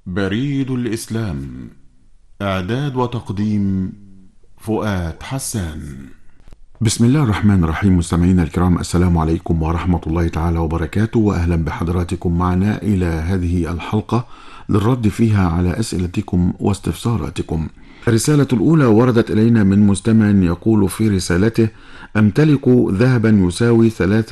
بريد الإسلام. إعداد وتقديم فؤاد حسان. بسم الله الرحمن الرحيم. مستمعينا الكرام، السلام عليكم ورحمة الله تعالى وبركاته، وأهلا بحضراتكم معنا إلى هذه الحلقة للرد فيها على أسئلتكم واستفساراتكم. الرسالة الأولى وردت إلينا من مستمع يقول في رسالته: أمتلك ذهبا يساوي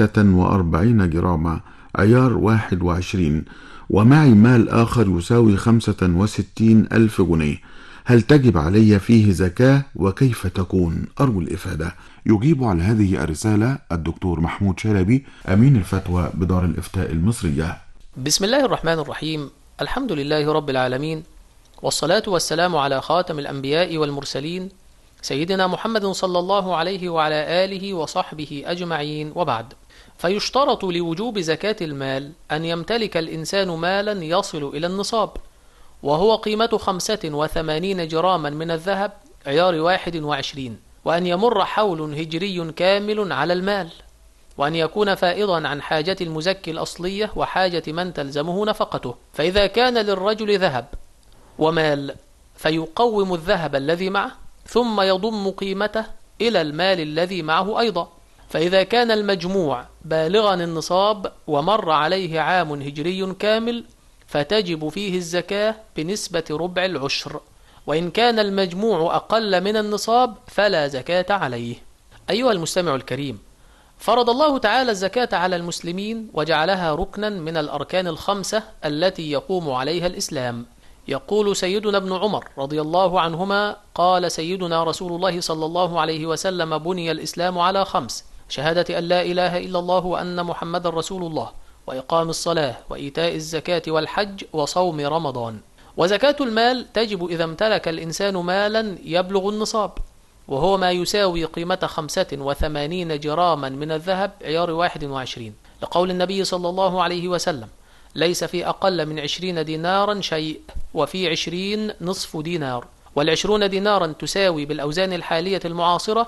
43 جراما عيار 21، ومعي مال آخر يساوي 65 ألف جنيه. هل تجب علي فيه زكاة وكيف تكون؟ أرجو الإفادة. يجيب على هذه الرسالة الدكتور محمود شلبي، أمين الفتوى بدار الإفتاء المصرية. بسم الله الرحمن الرحيم. الحمد لله رب العالمين، والصلاة والسلام على خاتم الأنبياء والمرسلين سيدنا محمد صلى الله عليه وعلى آله وصحبه أجمعين، وبعد. فيشترط لوجوب زكاة المال أن يمتلك الإنسان مالا يصل إلى النصاب، وهو قيمة 85 جراما من الذهب عيار 21، وأن يمر حول هجري كامل على المال، وأن يكون فائضا عن حاجة المزكي الأصلية وحاجة من تلزمه نفقته. فإذا كان للرجل ذهب ومال فيقوم الذهب الذي معه ثم يضم قيمته إلى المال الذي معه أيضا. فإذا كان المجموع بالغا النصاب ومر عليه عام هجري كامل فتجب فيه الزكاة بنسبة ربع العشر، وإن كان المجموع أقل من النصاب فلا زكاة عليه. أيها المستمع الكريم، فرض الله تعالى الزكاة على المسلمين وجعلها ركنا من الأركان الخمسة التي يقوم عليها الإسلام. يقول سيدنا ابن عمر رضي الله عنهما: قال سيدنا رسول الله صلى الله عليه وسلم: بني الإسلام على 5: شهادة أن لا إله إلا الله وأن محمد رسول الله، وإقام الصلاة، وإيتاء الزكاة، والحج، وصوم رمضان. وزكاة المال تجب إذا امتلك الإنسان مالا يبلغ النصاب، وهو ما يساوي قيمة 85 جراما من الذهب عيار 21، لقول النبي صلى الله عليه وسلم: ليس في أقل من 20 دينارا شيء، وفي 20 نصف دينار، وال20 دينارا تساوي بالأوزان الحالية المعاصرة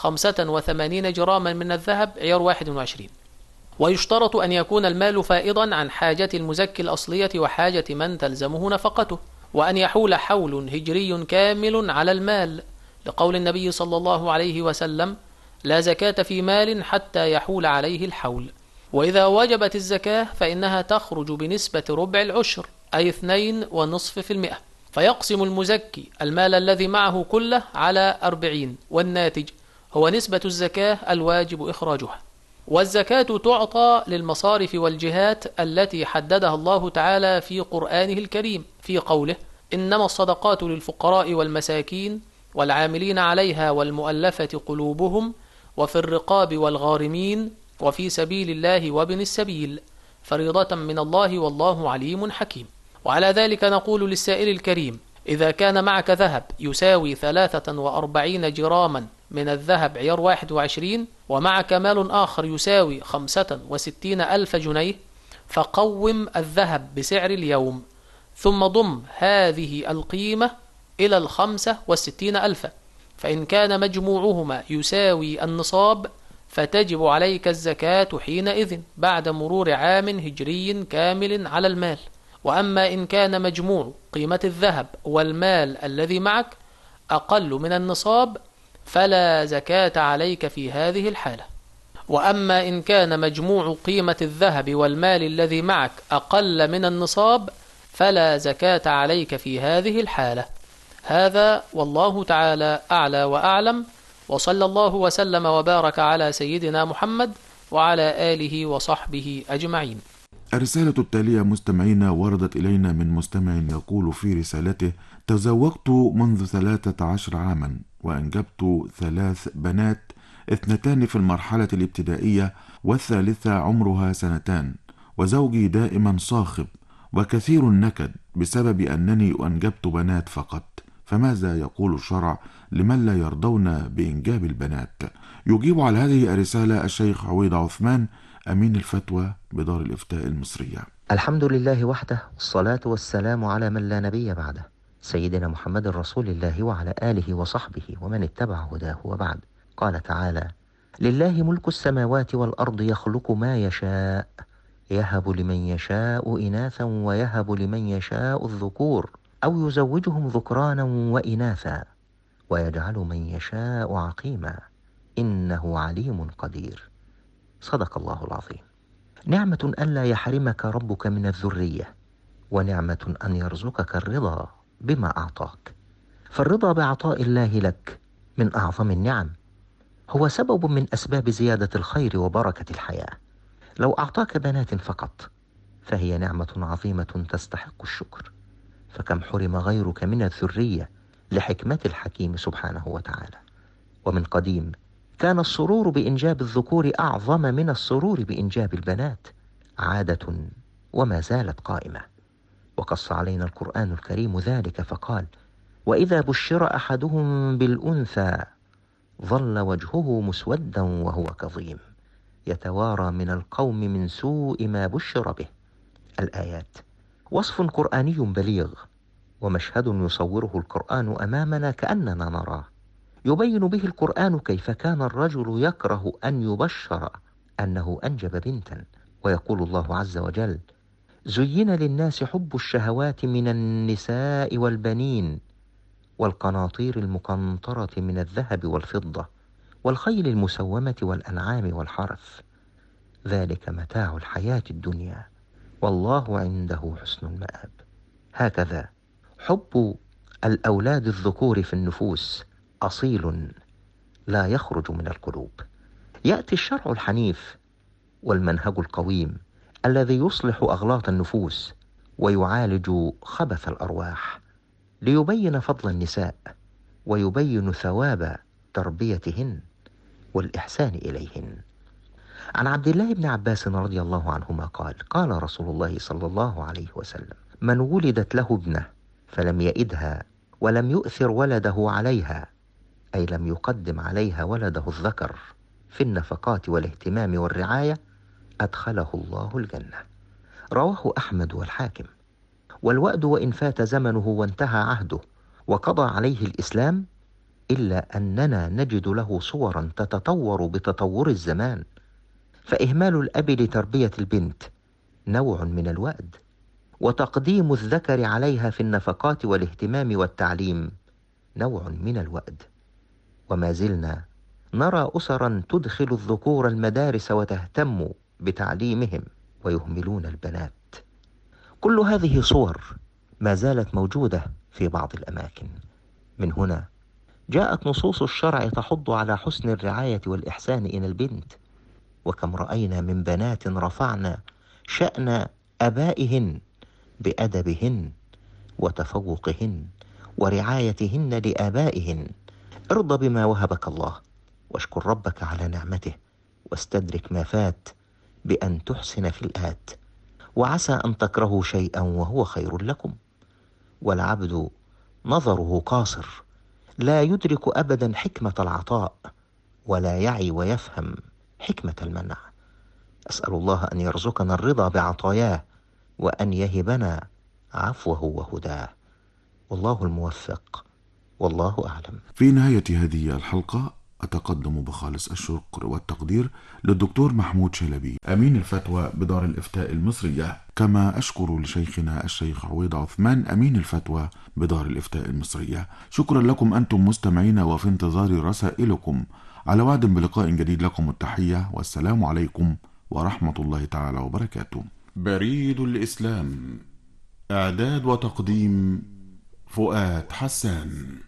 85 جراما من الذهب عيار 21. ويشترط أن يكون المال فائضا عن حاجة المزكي الأصلية وحاجة من تلزمه نفقته، وأن يحول حول هجري كامل على المال، لقول النبي صلى الله عليه وسلم: لا زكاة في مال حتى يحول عليه الحول. وإذا وجبت الزكاة فإنها تخرج بنسبة ربع العشر، أي 2.5%، فيقسم المزكي المال الذي معه كله على 40، والناتج هو نسبة الزكاة الواجب إخراجها. والزكاة تعطى للمصارف والجهات التي حددها الله تعالى في قرآنه الكريم في قوله: إنما الصدقات للفقراء والمساكين والعاملين عليها والمؤلفة قلوبهم وفي الرقاب والغارمين وفي سبيل الله وابن السبيل فريضة من الله والله عليم حكيم. وعلى ذلك نقول للسائل الكريم: إذا كان معك ذهب يساوي 43 جراما من الذهب عيار 21 ومعك مال آخر يساوي 65 ألف جنيه، فقوم الذهب بسعر اليوم، ثم ضم هذه القيمة إلى 65 ألف، فإن كان مجموعهما يساوي النصاب فتجب عليك الزكاة حينئذ بعد مرور عام هجري كامل على المال. وأما إن كان مجموع قيمة الذهب والمال الذي معك أقل من النصاب فلا زكاة عليك في هذه الحالة. وأما إن كان مجموع قيمة الذهب والمال الذي معك أقل من النصاب فلا زكاة عليك في هذه الحالة. هذا والله تعالى أعلى وأعلم، وصلى الله وسلم وبارك على سيدنا محمد وعلى آله وصحبه أجمعين. الرسالة التالية مستمعينا وردت إلينا من مستمع يقول في رسالته: تزوجت منذ 13 عاما وأنجبت 3 بنات، 2 في المرحلة الابتدائية والثالثة عمرها 2 وزوجي دائما صاخب وكثير النكد بسبب أنني أنجبت بنات فقط، فماذا يقول الشرع لمن لا يرضون بإنجاب البنات؟ يجيب على هذه الرسالة الشيخ عويد عثمان، أمين الفتوى بدار الإفتاء المصرية. الحمد لله وحده، والصلاة والسلام على من لا نبي بعده، سيدنا محمد رسول الله وعلى آله وصحبه ومن اتبع هداه، وبعد. قال تعالى: لله ملك السماوات والأرض يخلق ما يشاء يهب لمن يشاء إناثا ويهب لمن يشاء الذكور أو يزوجهم ذكرانا وإناثا ويجعل من يشاء عقيما إنه عليم قدير. صدق الله العظيم. نعمة ألا يحرمك ربك من الذرية، ونعمة أن يرزقك الرضا بما أعطاك، فالرضا بعطاء الله لك من أعظم النعم، هو سبب من أسباب زيادة الخير وبركة الحياة. لو أعطاك بنات فقط فهي نعمة عظيمة تستحق الشكر، فكم حرم غيرك من الذرية لحكمة الحكيم سبحانه وتعالى. ومن قديم كان السرور بإنجاب الذكور أعظم من السرور بإنجاب البنات، عادة وما زالت قائمة. وقص علينا القرآن الكريم ذلك فقال: وإذا بشر أحدهم بالأنثى ظل وجهه مسودا وهو كظيم يتوارى من القوم من سوء ما بشر به. الآيات وصف قرآني بليغ، ومشهد يصوره القرآن أمامنا كأننا نراه، يبين به القرآن كيف كان الرجل يكره أن يبشر أنه أنجب بنتا. ويقول الله عز وجل: زين للناس حب الشهوات من النساء والبنين والقناطير المقنطرة من الذهب والفضة والخيل المسومة والأنعام والحرث، ذلك متاع الحياة الدنيا والله عنده حسن المآب. هكذا حب الأولاد الذكور في النفوس أصيل لا يخرج من القلوب. يأتي الشرع الحنيف والمنهج القويم الذي يصلح أغلاط النفوس ويعالج خبث الأرواح، ليبين فضل النساء ويبين ثواب تربيتهن والإحسان إليهن. عن عبد الله بن عباس رضي الله عنهما قال: قال رسول الله صلى الله عليه وسلم: من ولدت له ابنة فلم يئدها ولم يؤثر ولده عليها، أي لم يقدم عليها ولده الذكر في النفقات والاهتمام والرعاية، أدخله الله الجنة. رواه أحمد والحاكم. والوأد وإن فات زمنه وانتهى عهده وقضى عليه الإسلام، إلا أننا نجد له صورا تتطور بتطور الزمان، فإهمال الأب لتربية البنت نوع من الوأد، وتقديم الذكر عليها في النفقات والاهتمام والتعليم نوع من الوأد. وما زلنا نرى أسرا تدخل الذكور المدارس وتهتم بتعليمهم ويهملون البنات. كل هذه صور ما زالت موجودة في بعض الأماكن. من هنا جاءت نصوص الشرع تحض على حسن الرعاية والإحسان إلى البنت، وكم رأينا من بنات رفعنا شأن أبائهن بأدبهن وتفوقهن ورعايتهن لآبائهن. ارضى بما وهبك الله واشكر ربك على نعمته، واستدرك ما فات بأن تحسن في الآت، وعسى أن تكرهوا شيئا وهو خير لكم، والعبد نظره قاصر لا يدرك أبدا حكمة العطاء ولا يعي ويفهم حكمة المنع. أسأل الله أن يرزقنا الرضا بعطاياه وأن يهبنا عفوه وهداه، والله الموفق والله أعلم. في نهاية هذه الحلقة أتقدم بخالص الشكر والتقدير للدكتور محمود شلبي أمين الفتوى بدار الإفتاء المصرية، كما أشكر لشيخنا الشيخ عويض عثمان أمين الفتوى بدار الإفتاء المصرية. شكرا لكم أنتم مستمعين، وفي انتظار رسائلكم. على وعد بلقاء جديد، لكم التحية والسلام عليكم ورحمة الله تعالى وبركاته. بريد الإسلام، إعداد وتقديم فؤاد حسان.